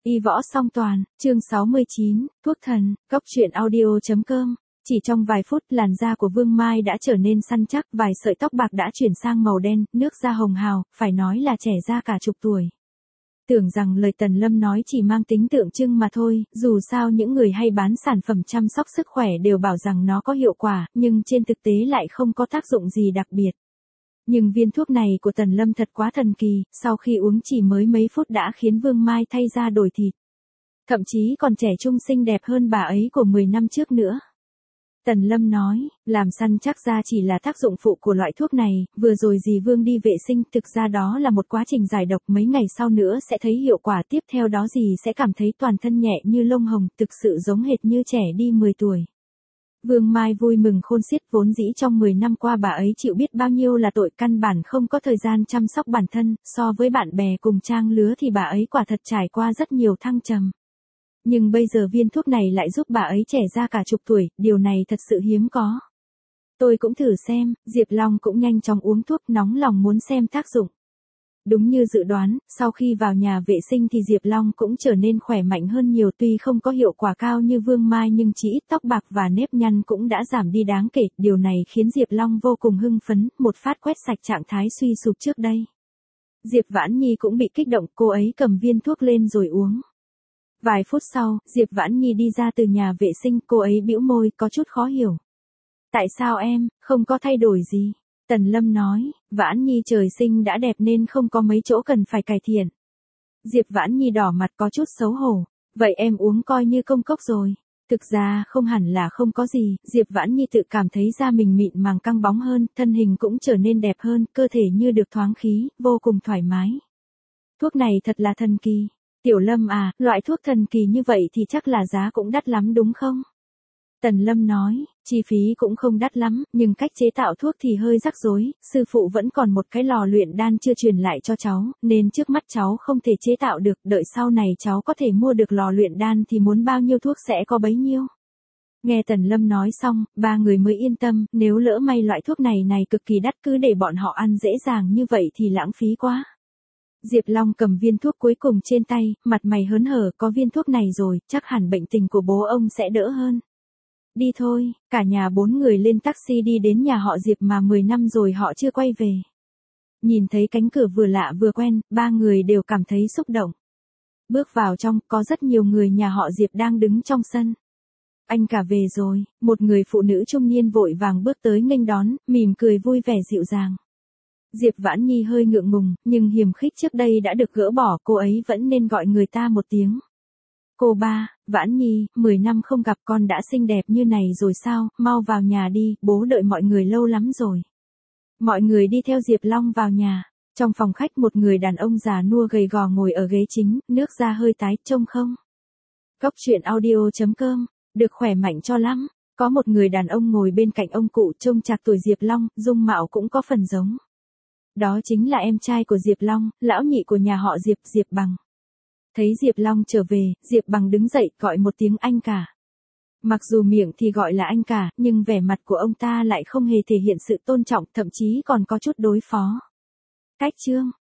Y võ song toàn, chương 69, thuốc thần, góc truyện audio.com. Chỉ trong vài phút làn da của Vương Mai đã trở nên săn chắc, vài sợi tóc bạc đã chuyển sang màu đen, nước da hồng hào, phải nói là trẻ ra cả chục tuổi. Tưởng rằng lời Tần Lâm nói chỉ mang tính tượng trưng mà thôi, dù sao những người hay bán sản phẩm chăm sóc sức khỏe đều bảo rằng nó có hiệu quả, nhưng trên thực tế lại không có tác dụng gì đặc biệt. Nhưng viên thuốc này của Tần Lâm thật quá thần kỳ, sau khi uống chỉ mới mấy phút đã khiến Vương Mai thay da đổi thịt. Thậm chí còn trẻ trung xinh đẹp hơn bà ấy của 10 năm trước nữa. Tần Lâm nói, làm săn chắc da chỉ là tác dụng phụ của loại thuốc này, vừa rồi dì Vương đi vệ sinh, thực ra đó là một quá trình giải độc, mấy ngày sau nữa sẽ thấy hiệu quả, tiếp theo đó dì sẽ cảm thấy toàn thân nhẹ như lông hồng, thực sự giống hệt như trẻ đi 10 tuổi. Vương Mai vui mừng khôn xiết, vốn dĩ trong 10 năm qua bà ấy chịu biết bao nhiêu là tội, căn bản không có thời gian chăm sóc bản thân, so với bạn bè cùng trang lứa thì bà ấy quả thật trải qua rất nhiều thăng trầm. Nhưng bây giờ viên thuốc này lại giúp bà ấy trẻ ra cả chục tuổi, điều này thật sự hiếm có. Tôi cũng thử xem, Diệp Long cũng nhanh chóng uống thuốc, nóng lòng muốn xem tác dụng. Đúng như dự đoán, sau khi vào nhà vệ sinh thì Diệp Long cũng trở nên khỏe mạnh hơn nhiều, tuy không có hiệu quả cao như Vương Mai nhưng chỉ ít tóc bạc và nếp nhăn cũng đã giảm đi đáng kể, điều này khiến Diệp Long vô cùng hưng phấn, một phát quét sạch trạng thái suy sụp trước đây. Diệp Vãn Nhi cũng bị kích động, cô ấy cầm viên thuốc lên rồi uống. Vài phút sau, Diệp Vãn Nhi đi ra từ nhà vệ sinh, cô ấy bĩu môi, có chút khó hiểu. Tại sao em, không có thay đổi gì? Tần Lâm nói, Vãn Nhi trời sinh đã đẹp nên không có mấy chỗ cần phải cải thiện. Diệp Vãn Nhi đỏ mặt có chút xấu hổ, vậy em uống coi như công cốc rồi. Thực ra không hẳn là không có gì, Diệp Vãn Nhi tự cảm thấy da mình mịn màng căng bóng hơn, thân hình cũng trở nên đẹp hơn, cơ thể như được thoáng khí, vô cùng thoải mái. Thuốc này thật là thần kỳ. Tiểu Lâm à, loại thuốc thần kỳ như vậy thì chắc là giá cũng đắt lắm đúng không? Tần Lâm nói, chi phí cũng không đắt lắm, nhưng cách chế tạo thuốc thì hơi rắc rối, sư phụ vẫn còn một cái lò luyện đan chưa truyền lại cho cháu, nên trước mắt cháu không thể chế tạo được, đợi sau này cháu có thể mua được lò luyện đan thì muốn bao nhiêu thuốc sẽ có bấy nhiêu. Nghe Tần Lâm nói xong, ba người mới yên tâm, nếu lỡ may loại thuốc này cực kỳ đắt cứ để bọn họ ăn dễ dàng như vậy thì lãng phí quá. Diệp Long cầm viên thuốc cuối cùng trên tay, mặt mày hớn hở, có viên thuốc này rồi, chắc hẳn bệnh tình của bố ông sẽ đỡ hơn. Đi thôi, cả nhà 4 người lên taxi đi đến nhà họ Diệp mà 10 năm rồi họ chưa quay về. Nhìn thấy cánh cửa vừa lạ vừa quen, ba người đều cảm thấy xúc động. Bước vào trong, có rất nhiều người nhà họ Diệp đang đứng trong sân. Anh cả về rồi, một người phụ nữ trung niên vội vàng bước tới nghênh đón, mỉm cười vui vẻ dịu dàng. Diệp Vãn Nhi hơi ngượng ngùng, nhưng hiềm khích trước đây đã được gỡ bỏ, cô ấy vẫn nên gọi người ta một tiếng. Cô ba, Vãn Nhi, 10 năm không gặp con đã xinh đẹp như này rồi sao, mau vào nhà đi, bố đợi mọi người lâu lắm rồi. Mọi người đi theo Diệp Long vào nhà, trong phòng khách một người đàn ông già nua gầy gò ngồi ở ghế chính, nước da hơi tái, trông không? Góc truyện audio.com, được khỏe mạnh cho lắm, có một người đàn ông ngồi bên cạnh ông cụ trông chạc tuổi Diệp Long, dung mạo cũng có phần giống. Đó chính là em trai của Diệp Long, lão nhị của nhà họ Diệp, Diệp Bằng. Thấy Diệp Long trở về, Diệp Bằng đứng dậy gọi một tiếng anh cả. Mặc dù miệng thì gọi là anh cả, nhưng vẻ mặt của ông ta lại không hề thể hiện sự tôn trọng, thậm chí còn có chút đối phó. Cách chương,